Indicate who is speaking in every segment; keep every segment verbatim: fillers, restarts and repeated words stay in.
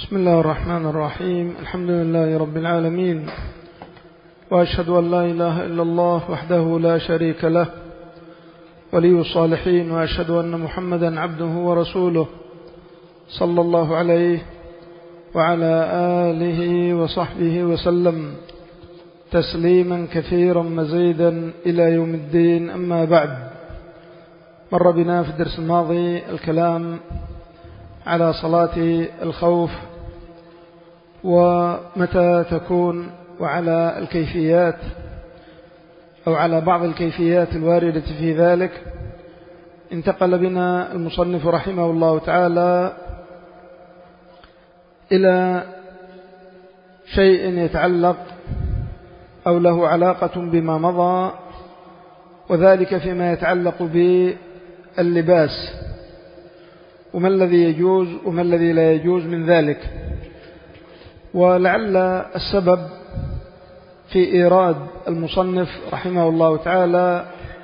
Speaker 1: بسم الله الرحمن الرحيم. الحمد لله رب العالمين، وأشهد أن لا إله إلا الله وحده لا شريك له ولي الصالحين، وأشهد أن محمدا عبده ورسوله صلى الله عليه وعلى آله وصحبه وسلم تسليما كثيرا مزيدا إلى يوم الدين. أما بعد، مر بنا في الدرس الماضي الكلام على صلاة الخوف ومتى تكون، وعلى الكيفيات أو على بعض الكيفيات الواردة في ذلك. انتقل بنا المصنف رحمه الله تعالى إلى شيء يتعلق أو له علاقة بما مضى، وذلك فيما يتعلق باللباس، وما الذي يجوز وما الذي لا يجوز من ذلك. ولعل السبب في إيراد المصنف رحمه الله تعالى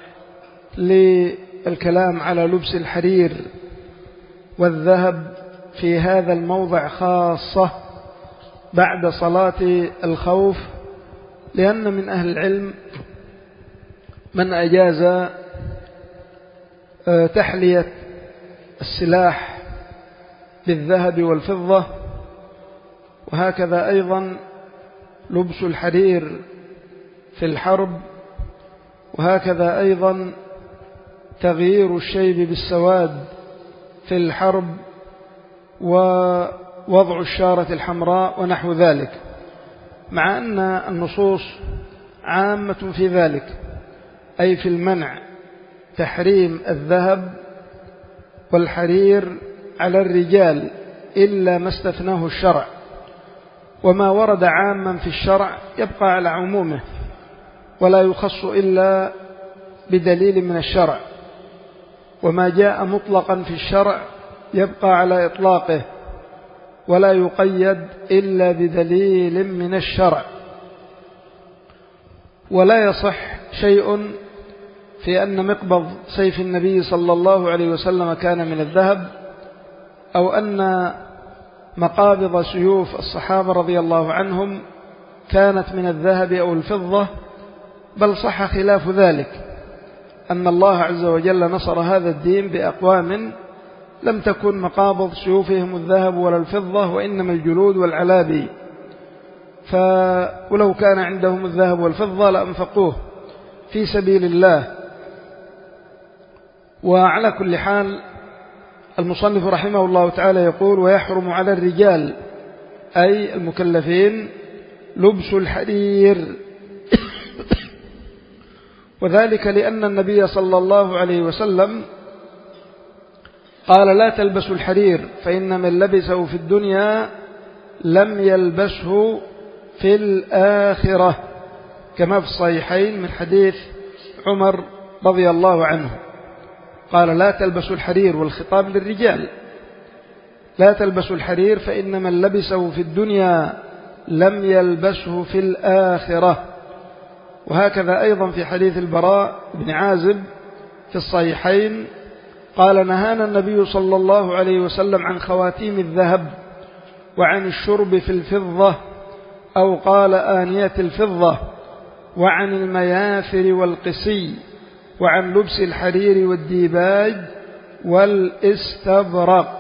Speaker 1: للكلام على لبس الحرير والذهب في هذا الموضع خاصة بعد صلاة الخوف، لأن من أهل العلم من أجاز تحلية السلاح بالذهب والفضة، وهكذا أيضا لبس الحرير في الحرب، وهكذا أيضا تغيير الشيب بالسواد في الحرب، ووضع الشارة الحمراء ونحو ذلك، مع أن النصوص عامة في ذلك، أي في المنع تحريم الذهب والحرير على الرجال إلا ما استثناه الشرع، وما ورد عاما في الشرع يبقى على عمومه ولا يخص إلا بدليل من الشرع، وما جاء مطلقا في الشرع يبقى على إطلاقه ولا يقيد إلا بدليل من الشرع. ولا يصح شيء في أن مقبض سيف النبي صلى الله عليه وسلم كان من الذهب، أو أن مقابض سيوف الصحابة رضي الله عنهم كانت من الذهب أو الفضة، بل صح خلاف ذلك، أن الله عز وجل نصر هذا الدين بأقوام لم تكن مقابض سيوفهم الذهب ولا الفضة، وإنما الجلود والعلابي، فولو كان عندهم الذهب والفضة لأنفقوه في سبيل الله. وعلى كل حال المصنف رحمه الله تعالى يقول: ويحرم على الرجال أي المكلفين لبس الحرير، وذلك لأن النبي صلى الله عليه وسلم قال: لا تلبسوا الحرير فإن من لبسه في الدنيا لم يلبسه في الآخرة، كما في الصحيحين من حديث عمر رضي الله عنه، قال: لا تلبسوا الحرير، والخطاب للرجال، لا تلبسوا الحرير فإن من لبسه في الدنيا لم يلبسه في الآخرة. وهكذا أيضا في حديث البراء بن عازب في الصحيحين قال: نهانا النبي صلى الله عليه وسلم عن خواتيم الذهب وعن الشرب في الفضة، أو قال آنية الفضة، وعن المياثر والقسي، وعن لبس الحرير والديباج والاستبرق.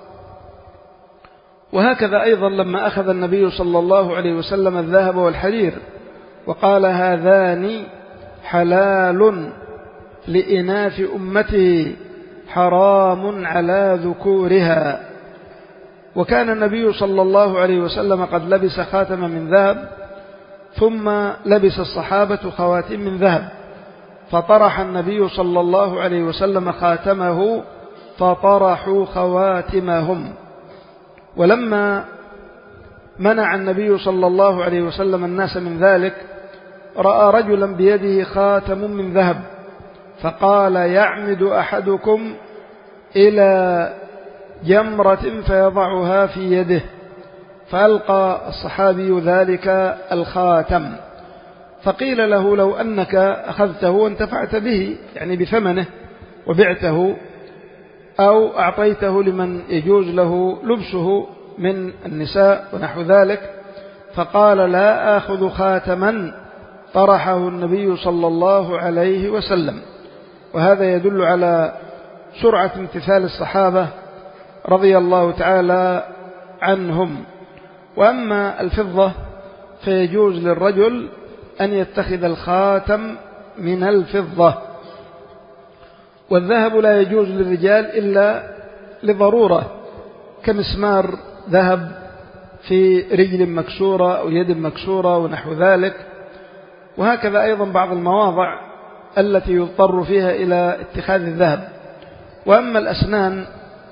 Speaker 1: وهكذا أيضا لما أخذ النبي صلى الله عليه وسلم الذهب والحرير وقال: هذان حلال لإناث أمته حرام على ذكورها. وكان النبي صلى الله عليه وسلم قد لبس خاتم من ذهب، ثم لبس الصحابة خواتم من ذهب، فطرح النبي صلى الله عليه وسلم خاتمه فطرحوا خواتمهم. ولما منع النبي صلى الله عليه وسلم الناس من ذلك رأى رجلا بيده خاتم من ذهب، فقال: يعمد أحدكم إلى جمرة فيضعها في يده، فألقى الصحابي ذلك الخاتم، فقيل له: لو أنك أخذته وانتفعت به، يعني بثمنه وبعته، أو أعطيته لمن يجوز له لبسه من النساء ونحو ذلك، فقال لا آخذ خاتما طرحه النبي صلى الله عليه وسلم. وهذا يدل على سرعة امتثال الصحابة رضي الله تعالى عنهم. وأما الفضة فيجوز للرجل أن يتخذ الخاتم من الفضة، والذهب لا يجوز للرجال إلا لضرورة، كمسمار ذهب في رجل مكسورة أو يد مكسورة ونحو ذلك. وهكذا أيضا بعض المواضع التي يضطر فيها إلى اتخاذ الذهب. وأما الأسنان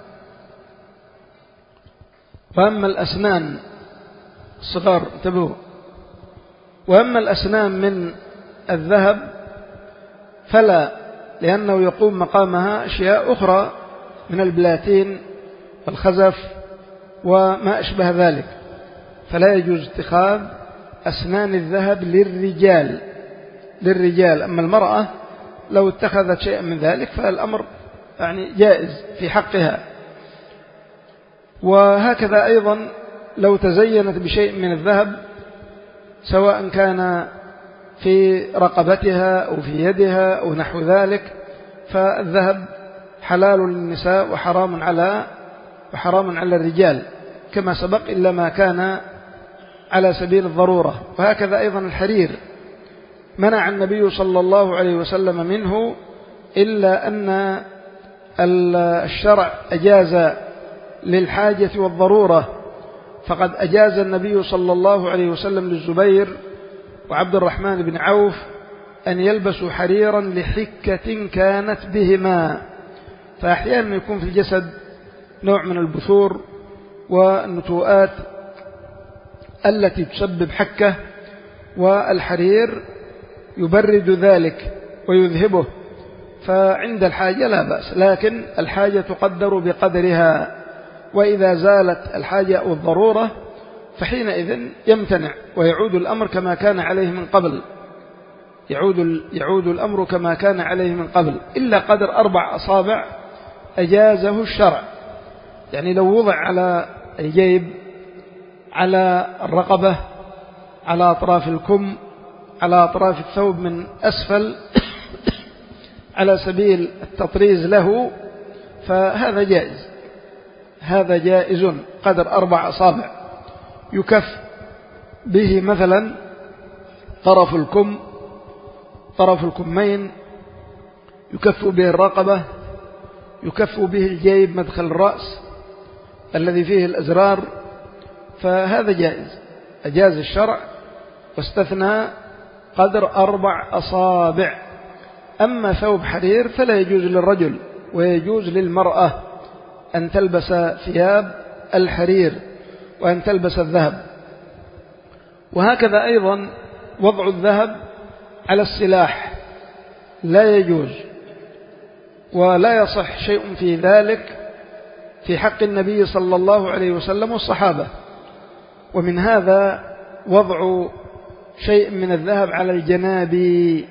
Speaker 1: وأما الأسنان الصغار انتبهوا وأما الأسنان من الذهب فلا، لأنه يقوم مقامها أشياء أخرى من البلاتين والخزف وما أشبه ذلك، فلا يجوز اتخاذ أسنان الذهب للرجال للرجال أما المرأة لو اتخذت شيئا من ذلك فالأمر يعني جائز في حقها. وهكذا أيضا لو تزينت بشيء من الذهب سواء كان في رقبتها أو في يدها أو نحو ذلك، فالذهب حلال للنساء وحرام على وحرام على الرجال كما سبق، إلا ما كان على سبيل الضرورة. وهكذا أيضا الحرير منع النبي صلى الله عليه وسلم منه، إلا أن الشرع أجاز للحاجة والضرورة، فقد أجاز النبي صلى الله عليه وسلم للزبير وعبد الرحمن بن عوف أن يلبسوا حريرا لحكة كانت بهما. فأحيانا يكون في الجسد نوع من البثور والنتوءات التي تسبب حكة، والحرير يبرد ذلك ويذهبه، فعند الحاجة لا بأس، لكن الحاجة تقدر بقدرها، وإذا زالت الحاجة أو الضرورة فحينئذ يمتنع ويعود الأمر كما كان عليه من قبل يعود, يعود الأمر كما كان عليه من قبل إلا قدر أربع أصابع أجازه الشرع. يعني لو وضع على الجيب، على الرقبة، على أطراف الكم، على أطراف الثوب من أسفل على سبيل التطريز له، فهذا جائز، هذا جائز قدر أربع أصابع يكف به مثلا طرف الكم، طرف الكمين، يكف به الرقبة، يكف به الجيب مدخل الرأس الذي فيه الأزرار، فهذا جائز، أجاز الشرع واستثنى قدر أربع أصابع. أما ثوب حرير فلا يجوز للرجل ويجوز للمرأة أن تلبس ثياب الحرير وأن تلبس الذهب. وهكذا أيضا وضع الذهب على السلاح لا يجوز، ولا يصح شيء في ذلك في حق النبي صلى الله عليه وسلم والصحابة. ومن هذا وضع شيء من الذهب على الجنابي،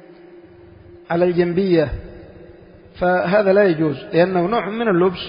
Speaker 1: على الجنبية، فهذا لا يجوز لأنه نوع من اللبس،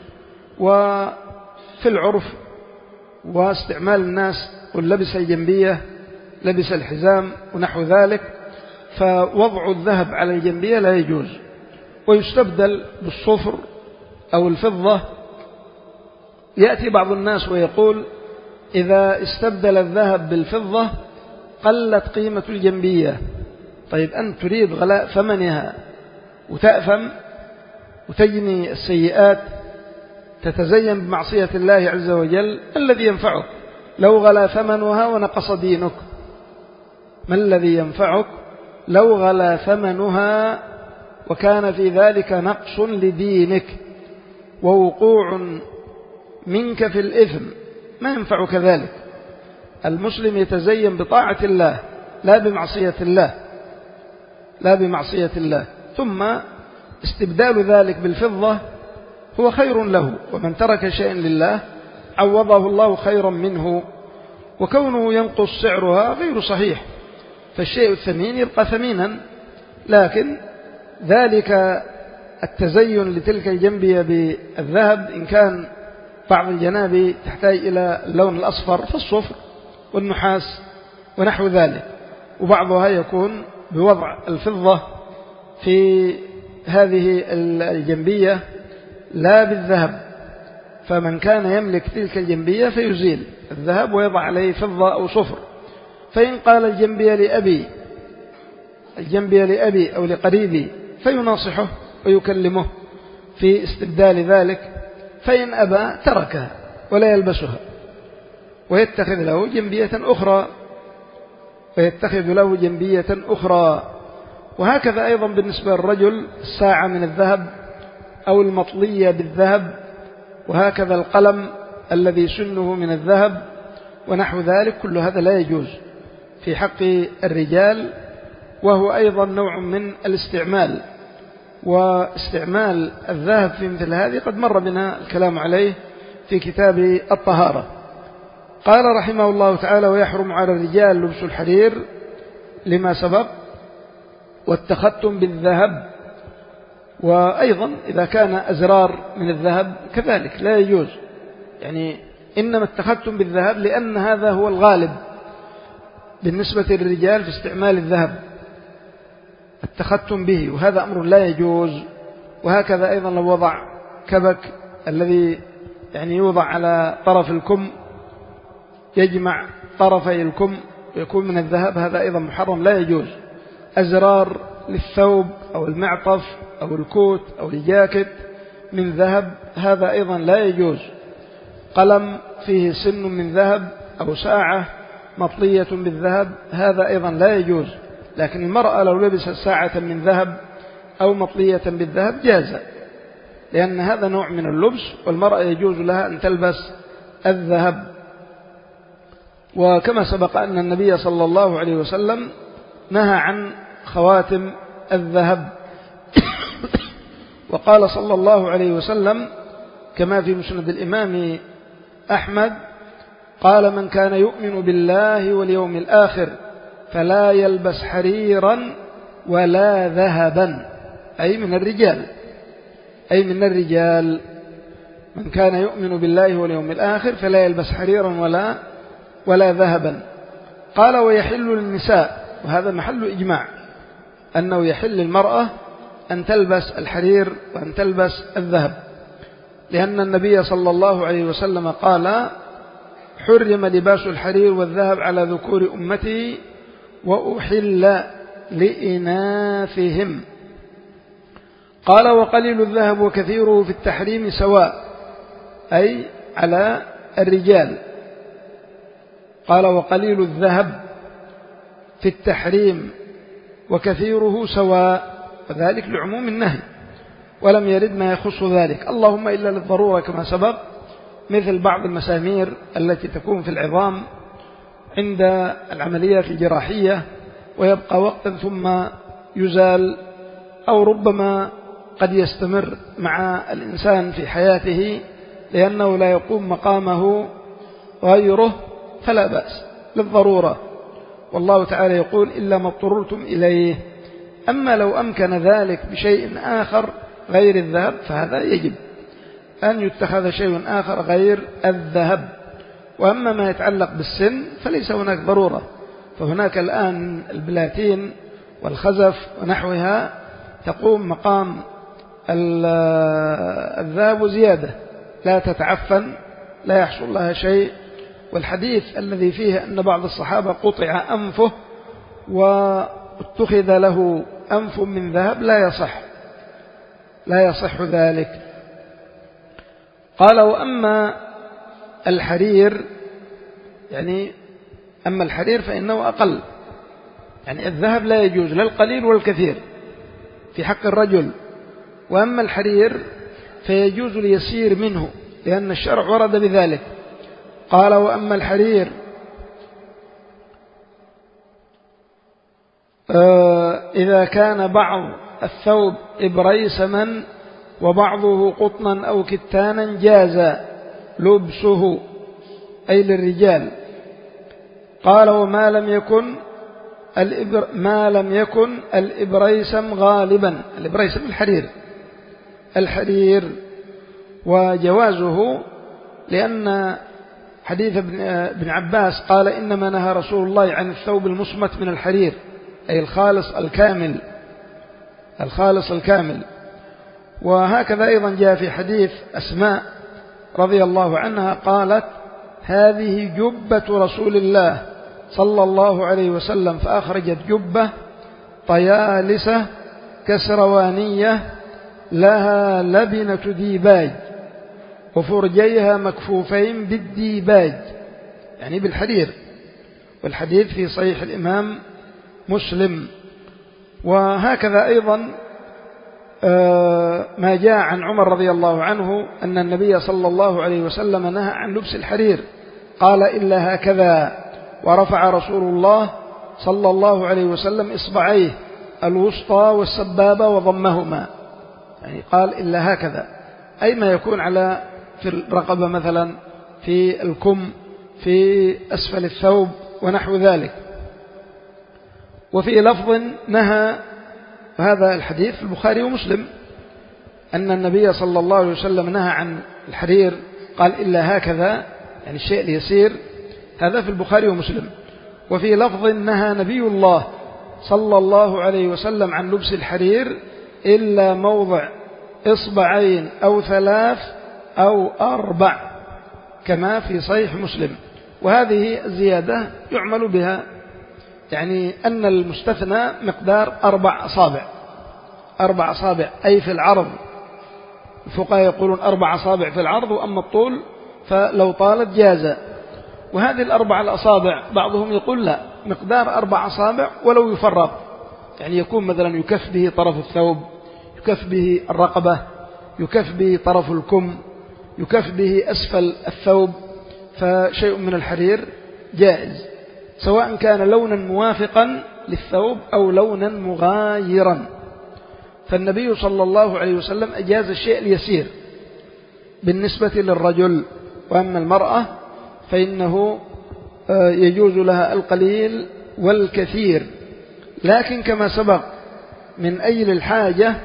Speaker 1: وفي العرف واستعمال الناس واللبس الجنبية لبس الحزام ونحو ذلك، فوضع الذهب على الجنبية لا يجوز. ويستبدل بالصفر أو الفضة. يأتي بعض الناس ويقول إذا استبدل الذهب بالفضة قلت قيمة الجنبية. طيب أنت تريد غلاء ثمنها وتأثم وتجني السيئات، تتزين بمعصية الله عز وجل، الذي ينفعك لو غلا ثمنها ونقص دينك؟ ما الذي ينفعك لو غلا ثمنها وكان في ذلك نقص لدينك ووقوع منك في الإثم؟ ما ينفعك ذلك. المسلم يتزين بطاعة الله لا بمعصية الله لا بمعصية الله ثم استبدال ذلك بالفضة هو خير له، ومن ترك شيئا لله عوضه الله خيرا منه. وكونه ينقص سعرها غير صحيح، فالشيء الثمين يبقى ثمينا، لكن ذلك التزين لتلك الجنبية بالذهب إن كان بعض الجناب تحتاج إلى اللون الأصفر فالصفر والنحاس ونحو ذلك، وبعضها يكون بوضع الفضة في هذه الجنبية لا بالذهب، فمن كان يملك تلك الجنبية فيزيل الذهب ويضع عليه فضة أو صفر. فإن قال الجنبية لأبي الجنبية لأبي أو لقريبي فيناصحه ويكلمه في استبدال ذلك، فإن أبى تركها ولا يلبسها ويتخذ له جنبية أخرى ويتخذ له جنبية أخرى. وهكذا أيضا بالنسبة للرجل الساعة من الذهب أو المطلية بالذهب، وهكذا القلم الذي سنه من الذهب ونحو ذلك، كل هذا لا يجوز في حق الرجال، وهو أيضا نوع من الاستعمال. واستعمال الذهب في مثل هذه قد مر بنا الكلام عليه في كتاب الطهارة. قال رحمه الله تعالى: ويحرم على الرجال لبس الحرير لما سبق، والتختم بالذهب. وأيضا إذا كان أزرار من الذهب كذلك لا يجوز، يعني إنما التختم بالذهب لأن هذا هو الغالب بالنسبة للرجال في استعمال الذهب، التختم به، وهذا أمر لا يجوز. وهكذا أيضا لو وضع كبك الذي يعني يوضع على طرف الكم، يجمع طرفي الكم ويكون من الذهب، هذا أيضا محرم لا يجوز. أزرار للثوب أو المعطف أو الكوت أو الجاكيت من ذهب، هذا أيضا لا يجوز. قلم فيه سن من ذهب أو ساعة مطلية بالذهب، هذا أيضا لا يجوز. لكن المرأة لو لبست ساعة من ذهب أو مطلية بالذهب جاز، لأن هذا نوع من اللبس، والمرأة يجوز لها أن تلبس الذهب. وكما سبق أن النبي صلى الله عليه وسلم نهى عن خواتم الذهب وقال صلى الله عليه وسلم كما في مسند الإمام أحمد قال: من كان يؤمن بالله واليوم الآخر فلا يلبس حريرا ولا ذهبا، أي من الرجال أي من الرجال من كان يؤمن بالله واليوم الآخر فلا يلبس حريرا ولا ولا ذهبا. قال: ويحل للنساء، وهذا محل إجماع أنه يحل للمرأة أن تلبس الحرير وأن تلبس الذهب، لأن النبي صلى الله عليه وسلم قال: حرم لباس الحرير والذهب على ذكور أمتي وأحل لإناثهم. قال: وقليل الذهب وكثيره في التحريم سواء، أي على الرجال. قال: وقليل الذهب في التحريم وكثيره سواء، وذلك لعموم النهي، ولم يرد ما يخص ذلك، اللهم إلا للضرورة كما سبق، مثل بعض المسامير التي تكون في العظام عند العمليات الجراحية ويبقى وقتا ثم يزال، أو ربما قد يستمر مع الإنسان في حياته لأنه لا يقوم مقامه غيره، فلا بأس للضرورة. والله تعالى يقول: إلا ما اضطررتم إليه. أما لو أمكن ذلك بشيء آخر غير الذهب فهذا يجب أن يتخذ شيء آخر غير الذهب. وأما ما يتعلق بالسن فليس هناك ضرورة، فهناك الآن البلاتين والخزف ونحوها تقوم مقام الذهب وزيادة، لا تتعفن، لا يحصل لها شيء. والحديث الذي فيه أن بعض الصحابة قطع أنفه واتخذ له أنف من ذهب لا يصح لا يصح ذلك. قال: وأما الحرير، يعني أما الحرير فإنه أقل، يعني الذهب لا يجوز لا القليل ولا الكثير في حق الرجل، وأما الحرير فيجوز اليسير منه لأن الشرع ورد بذلك. قال: وأما الحرير إذا كان بعض الثوب إبريسما وبعضه قطنا أو كتانا جاز لبسه، أي للرجال. قال: وما لم يكن الإبر ما لم يكن الإبريسم غالبا، الإبريسم الحرير الحرير وجوازه لأن حديث ابن عباس قال إنما نهى رسول الله عن الثوب المصمت من الحرير، أي الخالص الكامل، الخالص الكامل. وهكذا أيضا جاء في حديث أسماء رضي الله عنها قالت: هذه جبة رسول الله صلى الله عليه وسلم، فأخرجت جبة طيالسة كسروانية لها لبنة ديباج وفرجيها مكفوفين بالديباج، يعني بالحرير. والحديث في صحيح الإمام مسلم. وهكذا أيضا ما جاء عن عمر رضي الله عنه أن النبي صلى الله عليه وسلم نهى عن لبس الحرير، قال: إلا هكذا، ورفع رسول الله صلى الله عليه وسلم إصبعيه الوسطى والسبابة وضمهما، يعني قال إلا هكذا، أي ما يكون على في الرقبة مثلا، في الكم، في أسفل الثوب ونحو ذلك. وفي لفظ نهى، هذا الحديث في البخاري ومسلم، أن النبي صلى الله عليه وسلم نهى عن الحرير، قال إلا هكذا، يعني الشيء اليسير، هذا في البخاري ومسلم. وفي لفظ نهى نبي الله صلى الله عليه وسلم عن لبس الحرير إلا موضع إصبعين أو ثلاث أو أربع، كما في صحيح مسلم. وهذه الزيادة يعمل بها، يعني أن المستثنى مقدار أربع أصابع، أربع أصابع أي في العرض. الفقهاء يقولون أربع أصابع في العرض، وأما الطول فلو طالت جاز. وهذه الأربع الأصابع بعضهم يقول لا، مقدار أربع أصابع ولو يفرق، يعني يكون مثلا يكف به طرف الثوب، يكف به الرقبة، يكف به طرف الكم، يكف به أسفل الثوب، فشيء من الحرير جائز، سواء كان لونا موافقا للثوب أو لونا مغايرا. فالنبي صلى الله عليه وسلم أجاز الشيء اليسير بالنسبة للرجل، وأما المرأة فإنه يجوز لها القليل والكثير. لكن كما سبق من أجل الحاجة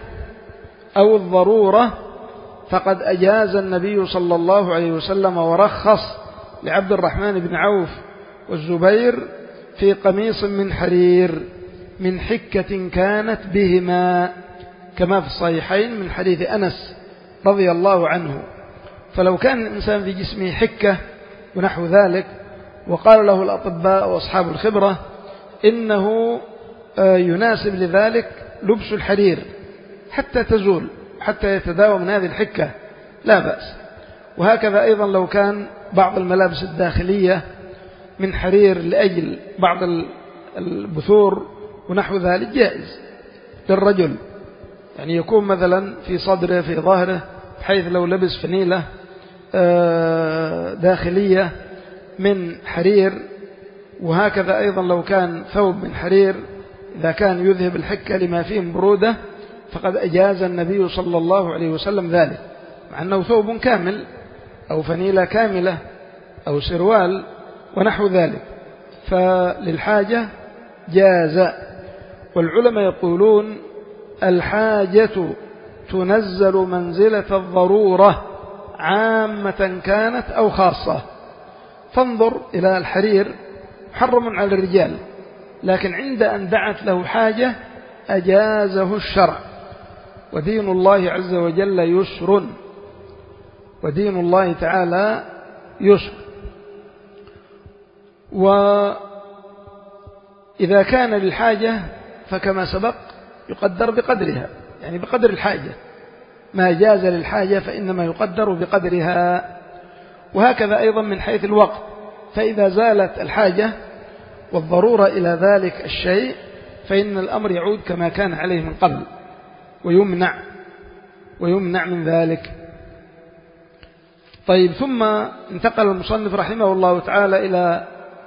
Speaker 1: أو الضرورة فقد أجاز النبي صلى الله عليه وسلم ورخص لعبد الرحمن بن عوف والزبير في قميص من حرير من حكة كانت بهما، كما في الصحيحين من حديث أنس رضي الله عنه. فلو كان الإنسان في جسمه حكة ونحو ذلك، وقال له الأطباء وأصحاب الخبرة إنه يناسب لذلك لبس الحرير حتى تزول، حتى يتداوى من هذه الحكة، لا بأس. وهكذا أيضا لو كان بعض الملابس الداخلية من حرير لأجل بعض البثور ونحو ذلك جائز للرجل، يعني يكون مثلا في صدره في ظهره، بحيث لو لبس فنيلة داخلية من حرير. وهكذا أيضا لو كان ثوب من حرير إذا كان يذهب الحكة لما فيه برودة فقد أجاز النبي صلى الله عليه وسلم ذلك، مع أنه ثوب كامل أو فنيلة كاملة أو سروال ونحو ذلك، فللحاجة جاز. والعلماء يقولون الحاجة تنزل منزلة الضرورة عامة كانت أو خاصة. فانظر إلى الحرير محرم على الرجال، لكن عند أن دعت له حاجة أجازه الشرع. ودين الله عز وجل يسر، ودين الله تعالى يسر. وإذا كان للحاجة فكما سبق يقدر بقدرها، يعني بقدر الحاجة، ما جاز للحاجة فإنما يقدر بقدرها. وهكذا أيضا من حيث الوقت، فإذا زالت الحاجة والضرورة إلى ذلك الشيء فإن الأمر يعود كما كان عليه من قبل، ويمنع ويمنع من ذلك. طيب، ثم انتقل المصنف رحمه الله تعالى إلى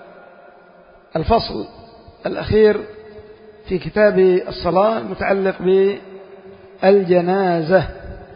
Speaker 1: الفصل الأخير في كتاب الصلاة المتعلق بالجنازة.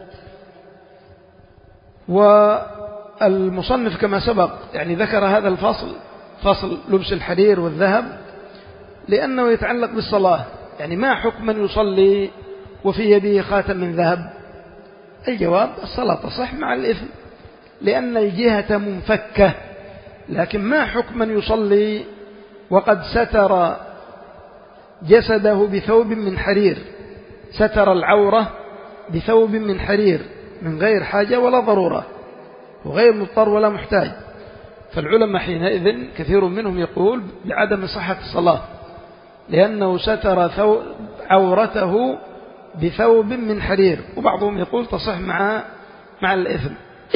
Speaker 1: والمصنف كما سبق يعني ذكر هذا الفصل، فصل لبس الحرير والذهب، لأنه يتعلق بالصلاة. يعني ما حكم من يصلي وفي يده خاتم من ذهب؟ الجواب: الصلاة تصح مع الإثم، لأن الجهة منفكة. لكن ما حكم من يصلي وقد ستر جسده بثوب من حرير، ستر العورة بثوب من حرير من غير حاجة ولا ضرورة وغير مضطر ولا محتاج، فالعلماء حينئذ كثير منهم يقول بعدم صحة الصلاة، لأنه ستر عورته بثوب من حرير، وبعضهم يقول تصح مع مع الإثم.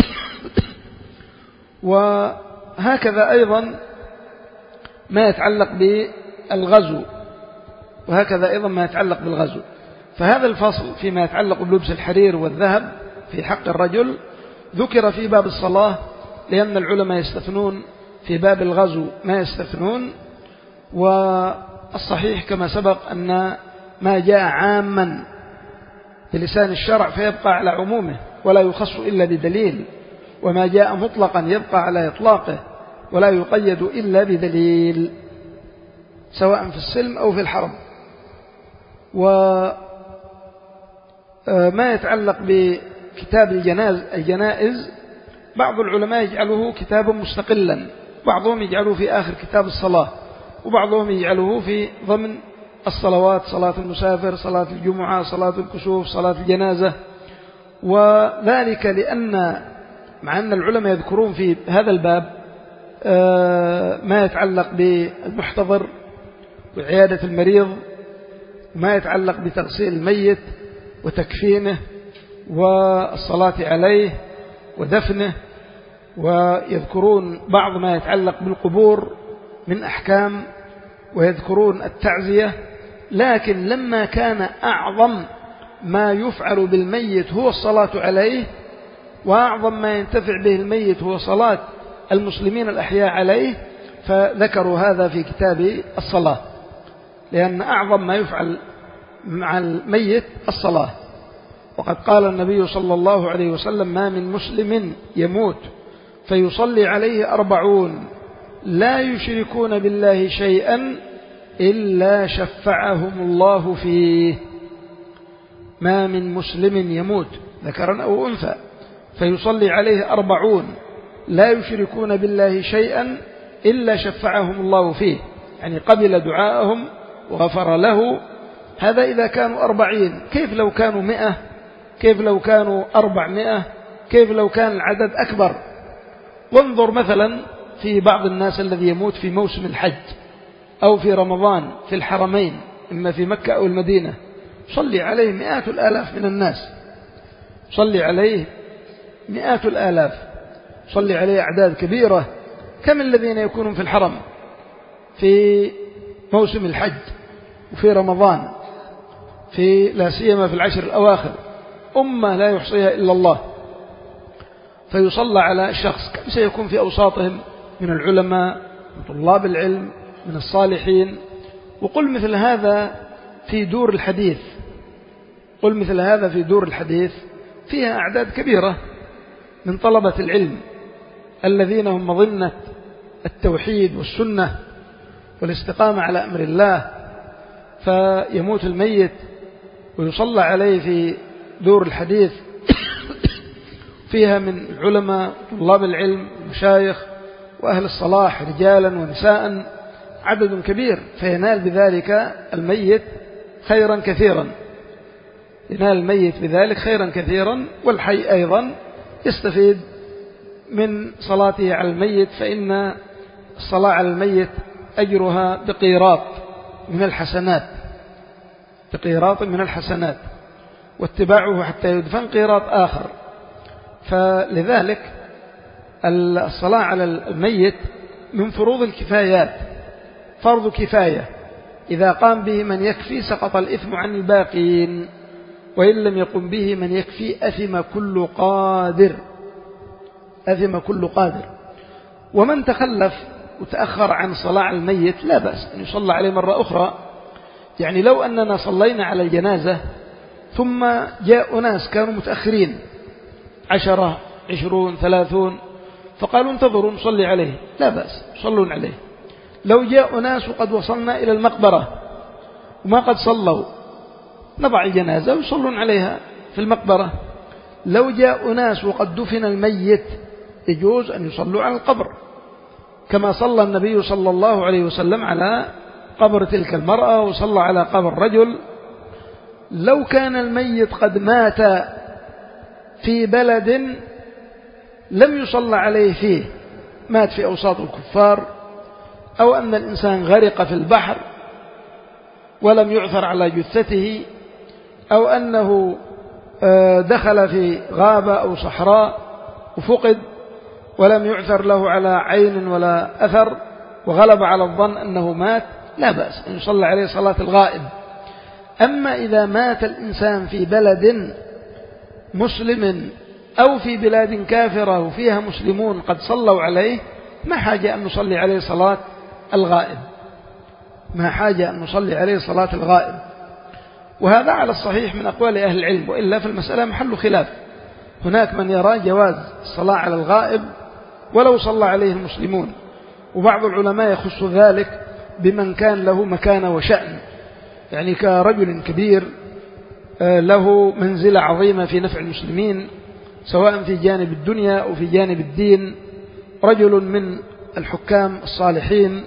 Speaker 1: وهكذا أيضا ما يتعلق بالغزو، وهكذا أيضا ما يتعلق بالغزو. فهذا الفصل فيما يتعلق بلبس الحرير والذهب في حق الرجل ذكر في باب الصلاة، لأن العلماء يستثنون في باب الغزو ما يستثنون. والصحيح كما سبق أن ما جاء عاما بلسان الشرع فيبقى على عمومه ولا يخص إلا بدليل، وما جاء مطلقا يبقى على إطلاقه ولا يقيد إلا بدليل، سواء في السلم أو في الحرب. وما يتعلق بكتاب الجنائز بعض العلماء يجعله كتابا مستقلا، بعضهم يجعله في آخر كتاب الصلاة، وبعضهم يجعله في ضمن الصلوات، صلاة المسافر، صلاة الجمعة، صلاة الكسوف، صلاة الجنازة. وذلك لأن مع أن العلماء يذكرون في هذا الباب ما يتعلق بالمحتضر وعيادة المريض، وما يتعلق بتغسيل الميت وتكفينه والصلاة عليه ودفنه، ويذكرون بعض ما يتعلق بالقبور من أحكام، ويذكرون التعزية. لكن لما كان أعظم ما يفعل بالميت هو الصلاة عليه، وأعظم ما ينتفع به الميت هو صلاة المسلمين الأحياء عليه، فذكروا هذا في كتاب الصلاة، لأن أعظم ما يفعل مع الميت الصلاة. وقد قال النبي صلى الله عليه وسلم: ما من مسلم يموت فيصلي عليه أربعون لا يشركون بالله شيئا إلا شفعهم الله فيه. ما من مسلم يموت ذكرا أو أنثى فيصلي عليه أربعون لا يشركون بالله شيئا إلا شفعهم الله فيه، يعني قبل دعاءهم وغفر له. هذا إذا كانوا أربعين، كيف لو كانوا مئة؟ كيف لو كانوا أربعمائة؟ كيف لو كان العدد أكبر؟ وانظر مثلا في بعض الناس الذي يموت في موسم الحج أو في رمضان في الحرمين، إما في مكة أو المدينة، صلي عليه مئات الآلاف من الناس، صلي عليه مئات الآلاف، صلي عليه أعداد كبيرة. كم الذين يكونون في الحرم في موسم الحج وفي رمضان، في لا سيما في العشر الأواخر، أمة لا يحصيها إلا الله، فيصلى على الشخص. كم سيكون في أوساطهم من العلماء، من طلاب العلم، من الصالحين. وقل مثل هذا في دور الحديث، قل مثل هذا في دور الحديث فيها أعداد كبيرة من طلبة العلم الذين هم مظنة التوحيد والسنة والاستقامة على أمر الله، فيموت الميت ويصلى عليه في دور الحديث فيها من العلماء طلاب العلم مشايخ وأهل الصلاح رجالا ونساء عدد كبير، فينال بذلك الميت خيرا كثيرا، ينال الميت بذلك خيرا كثيرا. والحي أيضا يستفيد من صلاته على الميت، فإن الصلاة على الميت أجرها بقيراط من الحسنات، بقيراط من الحسنات، واتباعه حتى يدفن قيراط آخر. فلذلك الصلاة على الميت من فروض الكفايات، فرض كفاية، إذا قام به من يكفي سقط الإثم عن الباقين، وإن لم يقم به من يكفي أثم كل قادر، أثم كل قادر. ومن تخلف وتأخر عن صلاة على الميت لا بأس أن يصلى عليه مرة أخرى. يعني لو أننا صلينا على الجنازة ثم جاء ناس كانوا متأخرين عشرة عشرون ثلاثون فقالوا انتظروا نصلي عليه، لا بأس صلون عليه. لو جاء ناس وقد وصلنا إلى المقبرة وما قد صلوا نضع الجنازة ويصلون عليها في المقبرة. لو جاء ناس وقد دفن الميت يجوز أن يصلوا على القبر، كما صلى النبي صلى الله عليه وسلم على قبر تلك المرأة وصلى على قبر رجل. لو كان الميت قد مات في بلد لم يصلى عليه فيه، مات في أوساط الكفار، أو أن الإنسان غرق في البحر ولم يعثر على جثته، أو أنه دخل في غابة أو صحراء وفقد ولم يعثر له على عين ولا أثر وغلب على الظن أنه مات، لا بأس أن يصلى عليه صلاة الغائب. أما إذا مات الإنسان في بلد مسلم أو في بلاد كافرة وفيها مسلمون قد صلوا عليه، ما حاجة أن نصلي عليه صلاة الغائب، ما حاجة أن نصلي عليه صلاة الغائب. وهذا على الصحيح من أقوال أهل العلم، وإلا في المسألة محل خلاف. هناك من يرى جواز الصلاة على الغائب ولو صلى عليه المسلمون، وبعض العلماء يخص ذلك بمن كان له مكانة وشأن، يعني كرجل كبير له منزلة عظيمة في نفع المسلمين سواء في جانب الدنيا أو في جانب الدين، رجل من الحكام الصالحين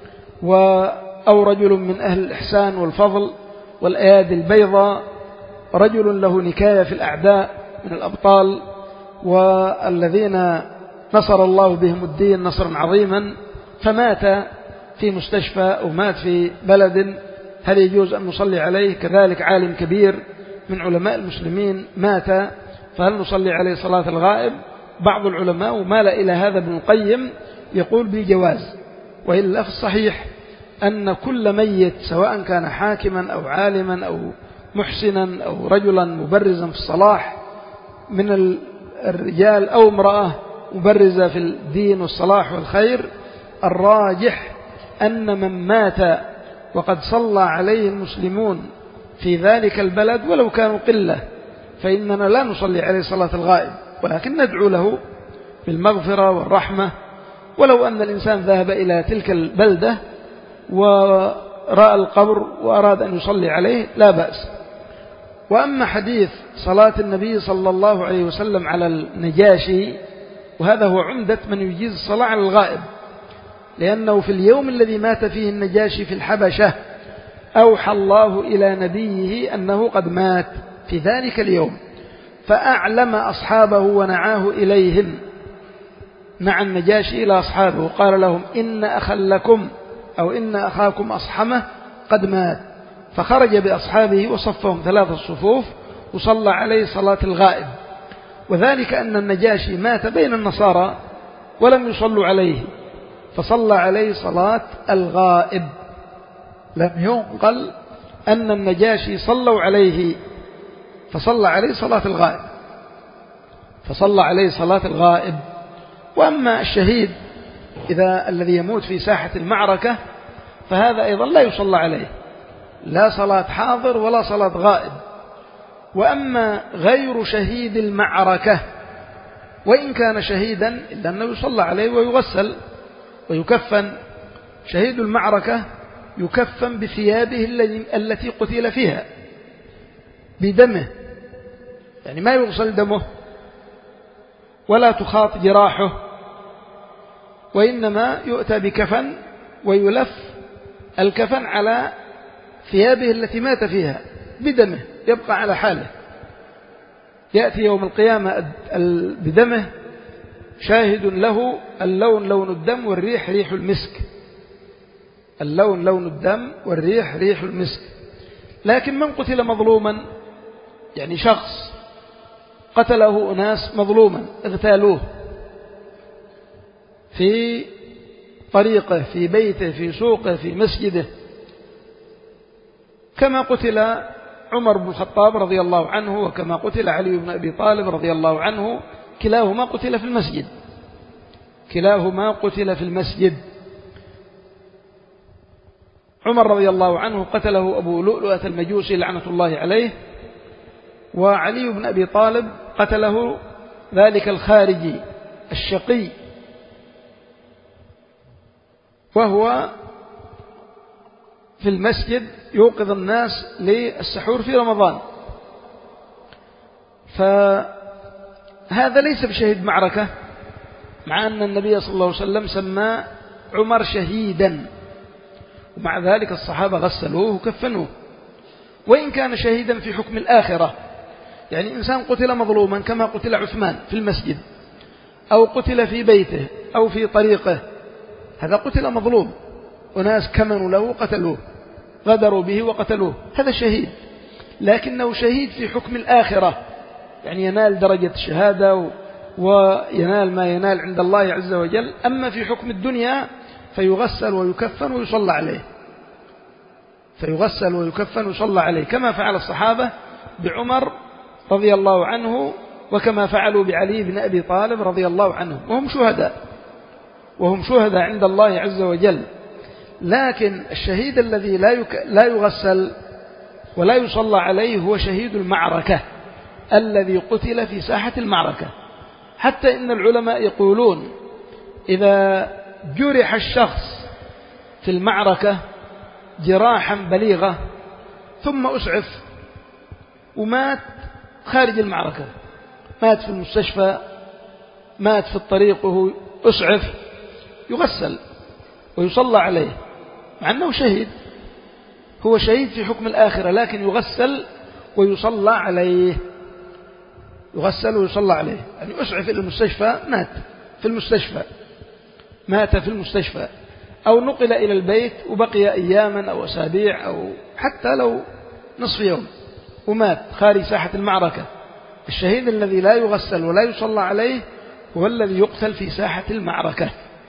Speaker 1: أو رجل من أهل الإحسان والفضل والأيادي البيضاء، رجل له نكاية في الأعداء من الأبطال والذين نصر الله بهم الدين نصرا عظيما، فمات في مستشفى أو مات في بلد، هل يجوز أن نصلي عليه؟ كذلك عالم كبير من علماء المسلمين مات، فهل نصلي عليه صلاة الغائب؟ بعض العلماء ومال إلى هذا ابن القيم يقول بجواز، وإلا في الصحيح أن كل ميت سواء كان حاكما أو عالما أو محسنا أو رجلا مبرزا في الصلاح من الرجال أو امرأة مبرزة في الدين والصلاح والخير، الراجح أن من مات وقد صلى عليه المسلمون في ذلك البلد ولو كانوا قلة فإننا لا نصلي عليه صلاة الغائب، ولكن ندعو له بالمغفرة والرحمة. ولو أن الإنسان ذهب إلى تلك البلدة ورأى القبر وأراد أن يصلي عليه لا بأس. وأما حديث صلاة النبي صلى الله عليه وسلم على النجاشي، وهذا هو عمدة من يجيز الصلاة على الغائب، لأنه في اليوم الذي مات فيه النجاشي في الحبشة أوحى الله إلى نبيه أنه قد مات في ذلك اليوم، فأعلم أصحابه ونعاه إليهم، نعى النجاشي إلى أصحابه وقال لهم إن أخا لكم أو إن أخاكم أصحمه قد مات، فخرج بأصحابه وصفهم ثلاث صفوف وصلى عليه صلاة الغائب. وذلك أن النجاشي مات بين النصارى ولم يصلوا عليه، فصلى عليه صلاة الغائب، لم ينقل أن النجاشي صلوا عليه، فصلى عليه صلاة الغائب، فصلى عليه صلاة الغائب. وأما الشهيد إذا الذي يموت في ساحة المعركة فهذا أيضا لا يصلى عليه، لا صلاة حاضر ولا صلاة غائب. وأما غير شهيد المعركة وإن كان شهيدا إلا أنه يصلى عليه ويغسل ويكفن، شهيد المعركة يكفن بثيابه التي قتل فيها بدمه، يعني ما يغسل دمه ولا تخاط جراحه، وإنما يؤتى بكفن ويلف الكفن على ثيابه التي مات فيها بدمه، يبقى على حاله، يأتي يوم القيامة بدمه شاهد له، اللون لون الدم والريح ريح المسك، اللون لون الدم والريح ريح المسك. لكن من قتل مظلوما، يعني شخص قتله أناس مظلوما اغتالوه في طريقه في بيته في سوقه في مسجده، كما قتل عمر بن الخطاب رضي الله عنه وكما قتل علي بن أبي طالب رضي الله عنه، كلاهما قتل في المسجد، كلاهما قتل في المسجد. عمر رضي الله عنه قتله أبو لؤلؤة المجوسي لعنة الله عليه، وعلي بن أبي طالب قتله ذلك الخارجي الشقي، وهو في المسجد يوقظ الناس للسحور في رمضان، فهذا ليس بشهيد معركة، مع أن النبي صلى الله عليه وسلم سمى عمر شهيدا، ومع ذلك الصحابة غسلوه وكفنوه، وإن كان شهيدا في حكم الآخرة. يعني إنسان قتل مظلوما كما قتل عثمان في المسجد، أو قتل في بيته أو في طريقه، هذا قتل مظلوم، وناس كمنوا له قتلوه، غدروا به وقتلوه، هذا شهيد، لكنه شهيد في حكم الآخرة، يعني ينال درجة الشهادة وينال ما ينال عند الله عز وجل. أما في حكم الدنيا فيغسل ويكفن ويصلى عليه، فيغسل ويكفن ويصلى عليه، كما فعل الصحابة بعمر رضي الله عنه، وكما فعلوا بعلي بن أبي طالب رضي الله عنه، وهم شهداء، وهم شهداء عند الله عز وجل. لكن الشهيد الذي لا يك... لا يغسل ولا يصلى عليه هو شهيد المعركة الذي قتل في ساحة المعركة. حتى إن العلماء يقولون إذا جرح الشخص في المعركة جراحا بليغة ثم أسعف ومات خارج المعركة، مات في المستشفى، مات في الطريق وهو أسعف، يغسل ويصلى عليه، مع أنه شهيد، هو شهيد في حكم الآخرة، لكن يغسل ويصلى عليه، يغسل ويصلى عليه. يعني أسعف إلى المستشفى، مات في المستشفى، مات في المستشفى، أو نقل إلى البيت وبقي أياما أو أسابيع أو حتى لو نصف يوم ومات خارج ساحة المعركة. الشهيد الذي لا يغسل ولا يصلى عليه هو الذي يقتل في ساحة المعركة.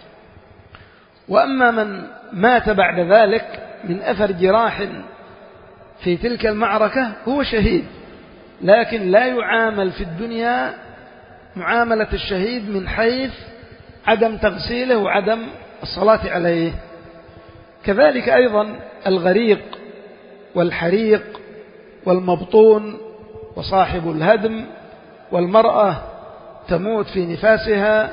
Speaker 1: وأما من مات بعد ذلك من أثر جراح في تلك المعركة هو شهيد، لكن لا يعامل في الدنيا معاملة الشهيد من حيث عدم تغسيله وعدم الصلاة عليه. كذلك أيضا الغريق والحريق والمبطون وصاحب الهدم والمرأة تموت في نفاسها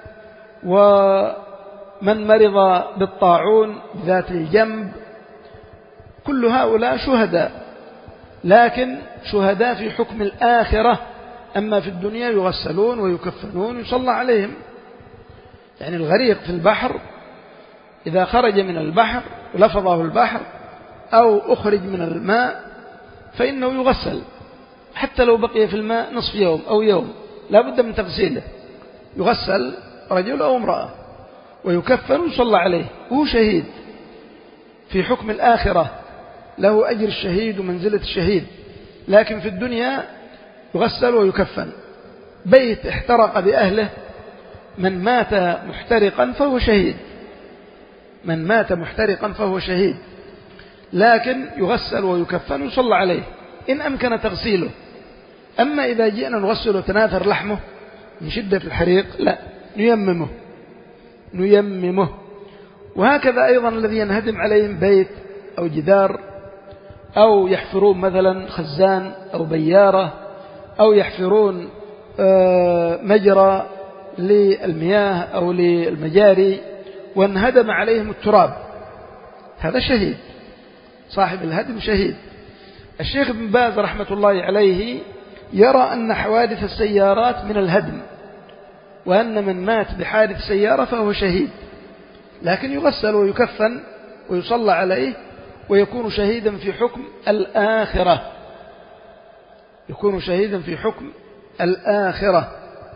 Speaker 1: ومن مرض بالطاعون ذات الجنب، كل هؤلاء شهداء، لكن شهداء في حكم الآخرة. أما في الدنيا يغسلون ويكفنون ويصلى عليهم. يعني الغريق في البحر إذا خرج من البحر ولفظه البحر أو أخرج من الماء فإنه يغسل، حتى لو بقي في الماء نصف يوم أو يوم لا بد من تغسيله، يغسل رجل أو امرأة ويكفن ويصلى عليه، وهو شهيد في حكم الآخرة، له أجر الشهيد ومنزلة الشهيد، لكن في الدنيا يغسل ويكفن. بيت احترق بأهله، من مات محترقا فهو شهيد، من مات محترقا فهو شهيد، لكن يغسل ويكفن ويصلى عليه إن أمكن تغسيله. أما إذا جئنا نغسل وتناثر لحمه من شدة الحريق لا، نيممه نيممه. وهكذا أيضا الذي ينهدم عليهم بيت أو جدار، أو يحفرون مثلا خزان أو بيارة، أو يحفرون مجرى للمياه أو للمجاري وانهدم عليهم التراب، هذا شهيد، صاحب الهدم شهيد. الشيخ ابن باز رحمة الله عليه يرى أن حوادث السيارات من الهدم، وأن من مات بحادث سيارة فهو شهيد، لكن يغسل ويكفن ويصلى عليه ويكون شهيدا في حكم الآخرة، يكون شهيدا في حكم الآخرة.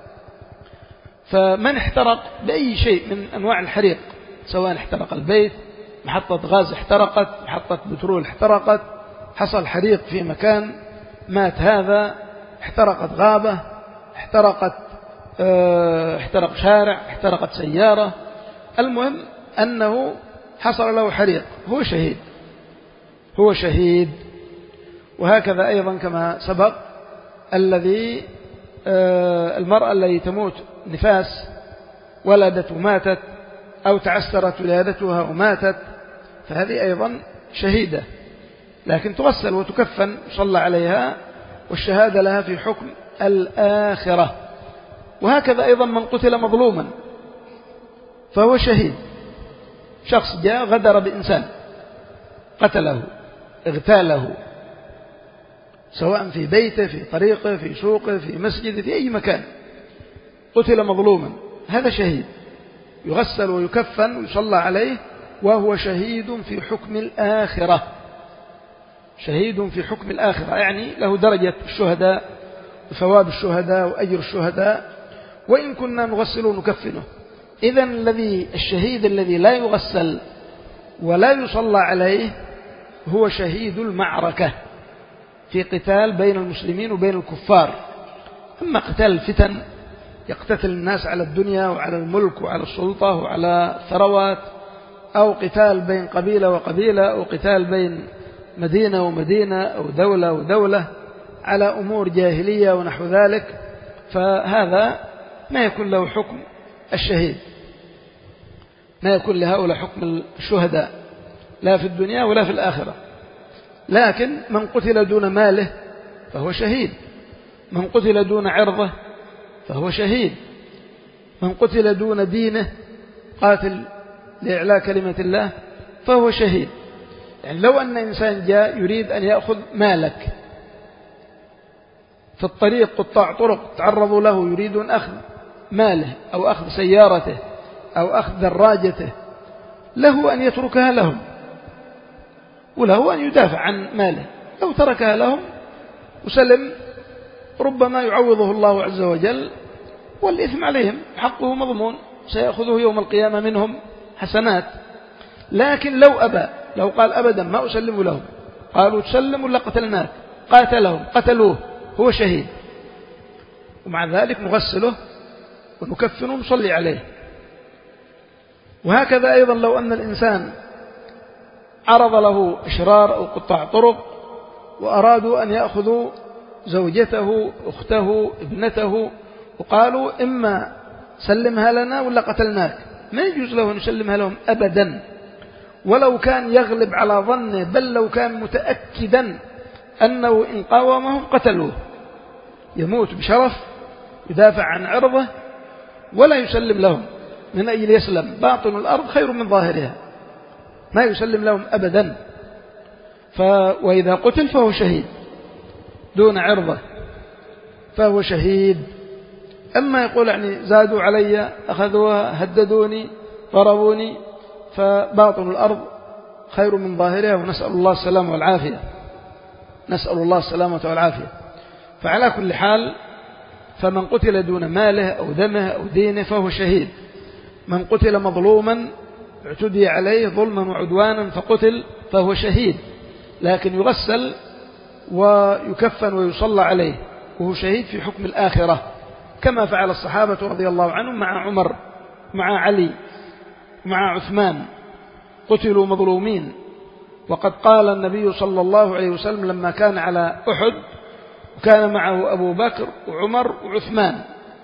Speaker 1: فمن احترق بأي شيء من أنواع الحريق، سواء احترق البيت، محطة غاز احترقت، محطة بترول احترقت، حصل حريق في مكان مات هذا، احترقت غابة، احترقت اه احترق شارع، احترقت سيارة، المهم أنه حصل له حريق، هو شهيد، هو شهيد. وهكذا أيضا كما سبق الذي اه المرأة التي تموت نفاس، ولدت وماتت، أو تعسرت ولادتها وماتت، فهذه أيضا شهيدة، لكن تغسل وتكفن وصلى عليها، والشهادة لها في حكم الآخرة. وهكذا أيضا من قتل مظلوما فهو شهيد، شخص جاء غدر بإنسان، قتله، اغتاله، سواء في بيته، في طريقه، في سوقه، في مسجده، في أي مكان، قتل مظلوما، هذا شهيد يغسل ويكفن ويصلى عليه وهو شهيد في حكم الآخرة. شهيد في حكم الآخرة يعني له درجة الشهداء وثواب الشهداء وأجر الشهداء، وإن كنا نغسل ونكفنه. إذن الذي الشهيد الذي لا يغسل ولا يصلى عليه هو شهيد المعركة في قتال بين المسلمين وبين الكفار. أما قتال الفتن يقتتل الناس على الدنيا وعلى الملك وعلى السلطة وعلى الثروات، أو قتال بين قبيلة وقبيلة، أو قتال بين مدينة ومدينة، أو دولة ودولة على أمور جاهلية ونحو ذلك، فهذا ما يكون له حكم الشهيد، ما يكون لهؤلاء حكم الشهداء لا في الدنيا ولا في الآخرة. لكن من قتل دون ماله فهو شهيد، من قتل دون عرضه فهو شهيد، من قتل دون دينه قاتل لإعلاء كلمة الله فهو شهيد. يعني لو أن إنسان جاء يريد أن يأخذ مالك في الطريق، قطاع طرق تعرضوا له يريدون أخذ ماله أو أخذ سيارته أو أخذ دراجته، له أن يتركها لهم وله أن يدافع عن ماله. لو تركها لهم وسلم ربما يعوضه الله عز وجل والإثم عليهم، حقه مضمون سيأخذه يوم القيامة منهم حسنات. لكن لو أبى، لو قال أبدا ما أسلم لهم، قالوا تسلم ولا قتلناك، قاتلهم قتلوه، هو شهيد، ومع ذلك نغسله ونكفنه ونصلي عليه. وهكذا أيضا لو أن الإنسان عرض له أشرار أو قطاع طرق وأرادوا أن يأخذوا زوجته أخته ابنته وقالوا إما سلمها لنا ولا قتلناك، ما يجوز له أن يسلمها لهم أبدا، ولو كان يغلب على ظنه، بل لو كان متأكدا أنه إن قاومهم قتلوه، يموت بشرف يدافع عن عرضه ولا يسلم لهم من أجل يسلم. باطن الأرض خير من ظاهرها، ما يسلم لهم أبدا. ف... وإذا قتل فهو شهيد دون عرضه، فهو شهيد. أما يقول يعني زادوا علي، أخذوها، هددوني، ضربوني، فباطن الأرض خير من ظاهرها، ونسأل الله السلامة والعافية، نسأل الله السلامة والعافية. فعلى كل حال فمن قتل دون ماله أو دمه أو دينه فهو شهيد. من قتل مظلوما اعتدي عليه ظلما وعدوانا فقتل فهو شهيد، لكن يغسل ويكفن ويصلى عليه، وهو شهيد في حكم الآخرة، كما فعل الصحابة رضي الله عنهم مع عمر مع علي مع عثمان، قتلوا مظلومين. وقد قال النبي صلى الله عليه وسلم لما كان على أحد وكان معه أبو بكر وعمر وعثمان،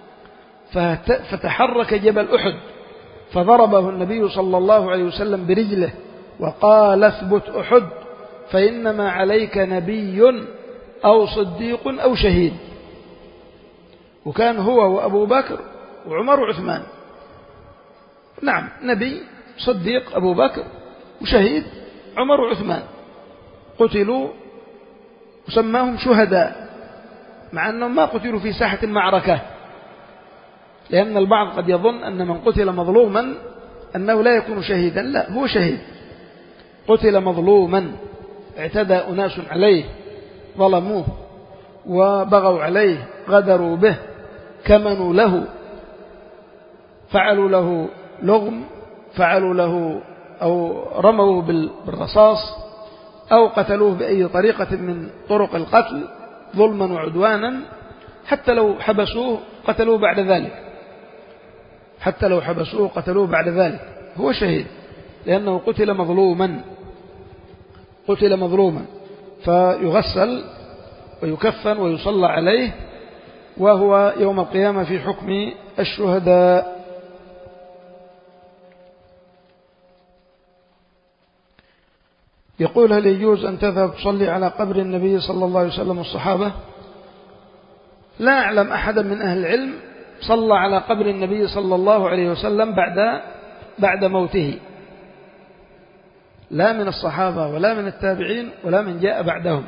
Speaker 1: فتحرك جبل أحد فضربه النبي صلى الله عليه وسلم برجله وقال اثبت أحد فإنما عليك نبي أو صديق أو شهيد. وكان هو وأبو بكر وعمر وعثمان، نعم، نبي، صديق أبو بكر، وشهيد عمر وعثمان، قتلوا وسماهم شهداء، مع أنهم ما قتلوا في ساحة المعركة، لأن البعض قد يظن أن من قتل مظلوما أنه لا يكون شهيدا. لا، هو شهيد، قتل مظلوما، اعتدى أناس عليه، ظلموه وبغوا عليه، غدروا به، كمنوا له، فعلوا له لغم، فعلوا له أو رموه بالرصاص أو قتلوه بأي طريقة من طرق القتل ظلما وعدوانا، حتى لو حبسوه قتلوه بعد ذلك، حتى لو حبسوه قتلوه بعد ذلك، هو شهيد لأنه قتل مظلوما، قتل مظلوما، فيغسل ويكفن ويصلى عليه، وهو يوم القيامة في حكم الشهداء. يقول هل يجوز أن تذهب تصلي على قبر النبي صلى الله عليه وسلم والصحابة؟ لا أعلم أحدا من أهل العلم صلى على قبر النبي صلى الله عليه وسلم بعد بعد موته، لا من الصحابة ولا من التابعين ولا من جاء بعدهم.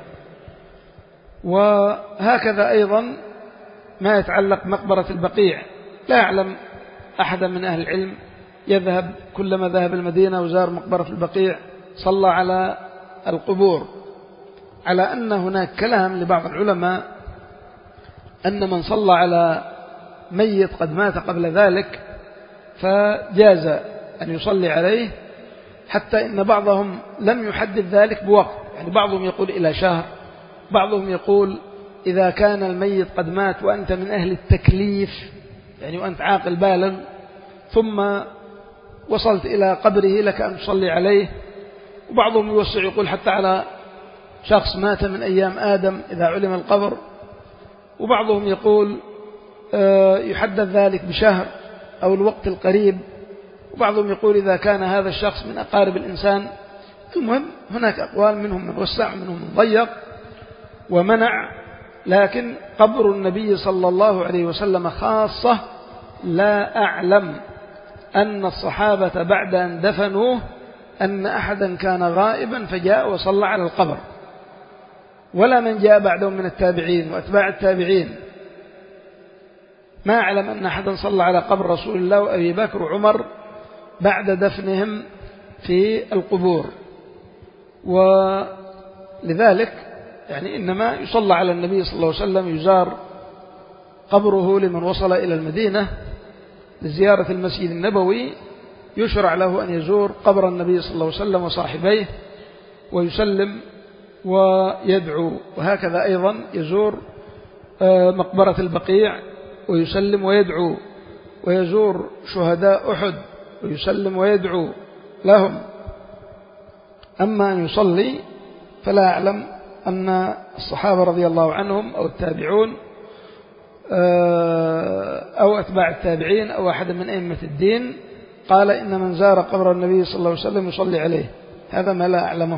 Speaker 1: وهكذا أيضا ما يتعلق مقبرة البقيع، لا أعلم أحدا من أهل العلم يذهب كلما ذهب المدينة وزار مقبرة البقيع صلى على القبور، على أن هناك كلام لبعض العلماء أن من صلى على ميت قد مات قبل ذلك فجاز أن يصلي عليه، حتى إن بعضهم لم يحدد ذلك بوقت، يعني بعضهم يقول إلى شهر، بعضهم يقول إذا كان الميت قد مات وأنت من أهل التكليف، يعني وأنت عاقل بالغ ثم وصلت إلى قبره لك أن تصلي عليه. وبعضهم يوسع يقول حتى على شخص مات من أيام آدم إذا علم القبر. وبعضهم يقول يحدد ذلك بشهر أو الوقت القريب، وبعضهم يقول إذا كان هذا الشخص من أقارب الإنسان. المهم هناك أقوال، منهم من وسع منهم من ضيق ومنع، لكن قبر النبي صلى الله عليه وسلم خاصة لا أعلم أن الصحابة بعد أن دفنوه أن أحدا كان غائبا فجاء وصلى على القبر، ولا من جاء بعدهم من التابعين وأتباع التابعين. ما أعلم أن أحدا صلى على قبر رسول الله وأبي بكر وعمر بعد دفنهم في القبور. ولذلك يعني إنما يصلى على النبي صلى الله عليه وسلم، يزار قبره لمن وصل إلى المدينة لزيارة المسجد النبوي، يشرع له أن يزور قبر النبي صلى الله عليه وسلم وصاحبيه ويسلم ويدعو، وهكذا أيضا يزور مقبرة البقيع ويسلم ويدعو، ويزور شهداء أحد ويسلم ويدعو لهم. أما أن يصلي فلا أعلم أن الصحابة رضي الله عنهم أو التابعون أو أتباع التابعين أو أحد من أئمة الدين قال إن من زار قبر النبي صلى الله عليه وسلم يصلي عليه، هذا ما لا أعلمه.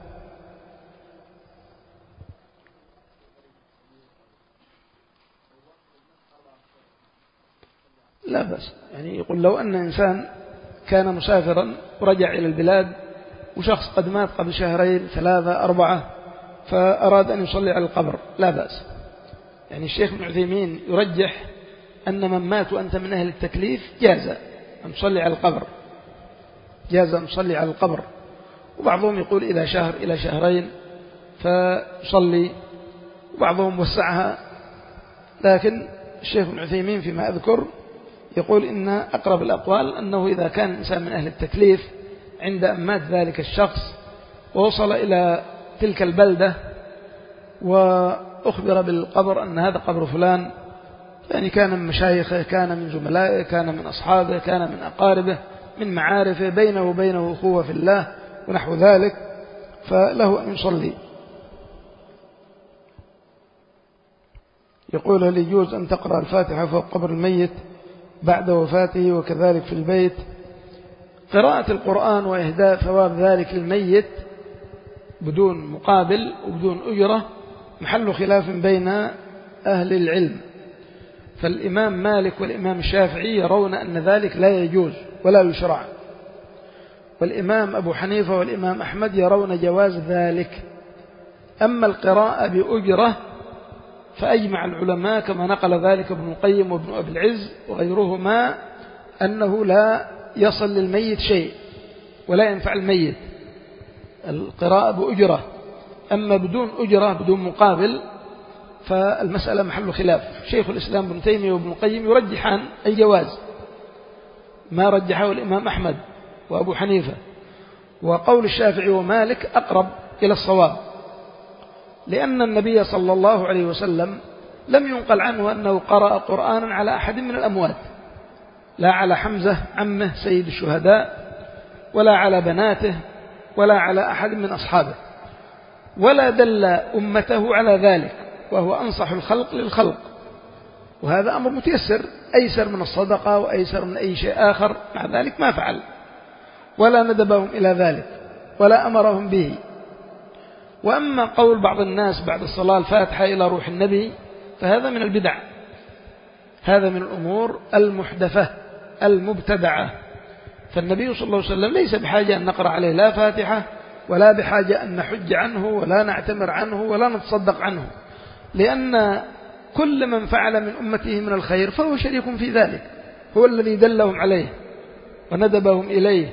Speaker 1: لا بس يعني يقول لو أن إنسان كان مسافرا ورجع إلى البلاد وشخص قد مات قبل شهرين ثلاثة أربعة فأراد أن يصلي على القبر لا بأس. يعني الشيخ ابن عثيمين يرجح أن من مات وأنت من أهل التكليف جاز أن تصلي على القبر، جاز أن تصلي على القبر. وبعضهم يقول إلى شهر إلى شهرين فيصلي، وبعضهم وسعها، لكن الشيخ ابن عثيمين فيما أذكر يقول إن أقرب الأقوال أنه إذا كان الإنسان من أهل التكليف عند أن مات ذلك الشخص ووصل إلى تلك البلدة وأخبر بالقبر أن هذا قبر فلان، يعني كان من مشايخه، كان من زملائه، كان من أصحابه، كان من أقاربه، من معارفه، بينه وبينه أخوة في الله ونحو ذلك، فله أن يصلي. يقول هل يجوز أن تقرأ الفاتحة فوق قبر الميت بعد وفاته وكذلك في البيت؟ قراءة القرآن وإهداء ثواب ذلك للميت بدون مقابل وبدون أجرة محل خلاف بين أهل العلم، فالإمام مالك والإمام الشافعي يرون أن ذلك لا يجوز ولا يشرع، والإمام أبو حنيفة والإمام أحمد يرون جواز ذلك. أما القراءة بأجرة فأجمع العلماء كما نقل ذلك ابن القيم وابن أبي العز وغيرهما أنه لا يصل للميت شيء ولا ينفع الميت القراءة بأجرة. أما بدون أجرة بدون مقابل فالمسألة محل خلاف. شيخ الإسلام ابن تيمية وابن القيم يرجحان الجواز، ما رجحه الإمام أحمد وأبو حنيفة، وقول الشافعي ومالك أقرب إلى الصواب، لأن النبي صلى الله عليه وسلم لم ينقل عنه أنه قرأ قرآنا على أحد من الأموات، لا على حمزة عمه سيد الشهداء، ولا على بناته، ولا على أحد من أصحابه، ولا دل أمته على ذلك، وهو أنصح الخلق للخلق، وهذا أمر متيسر أيسر من الصدقة وأيسر من أي شيء آخر، مع ذلك ما فعل ولا ندبهم إلى ذلك ولا أمرهم به. وأما قول بعض الناس بعد الصلاة الفاتحة إلى روح النبي فهذا من البدع، هذا من الأمور المحدثة المبتدعة، فالنبي صلى الله عليه وسلم ليس بحاجة أن نقرأ عليه لا فاتحة ولا بحاجة أن نحج عنه ولا نعتمر عنه ولا نتصدق عنه، لأن كل من فعل من أمته من الخير فهو شريك في ذلك، هو الذي دلهم عليه وندبهم إليه.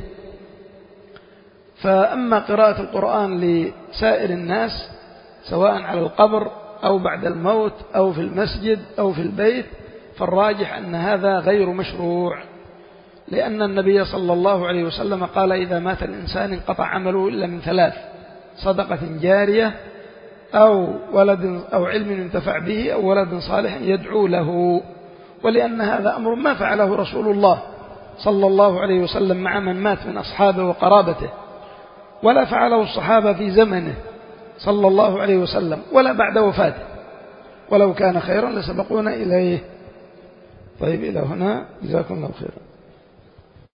Speaker 1: فأما قراءة القرآن لسائر الناس سواء على القبر أو بعد الموت أو في المسجد أو في البيت، فالراجح أن هذا غير مشروع، لأن النبي صلى الله عليه وسلم قال إذا مات الإنسان انقطع عمله إلا من ثلاث: صدقة جارية أو ولد أو علم ينتفع به أو ولد صالح يدعو له. ولأن هذا أمر ما فعله رسول الله صلى الله عليه وسلم مع من مات من أصحابه وقرابته، ولا فعله الصحابة في زمنه صلى الله عليه وسلم ولا بعد وفاته، ولو كان خيرا لسبقونا إليه. طيب إلى هنا، جزاكم الله خير.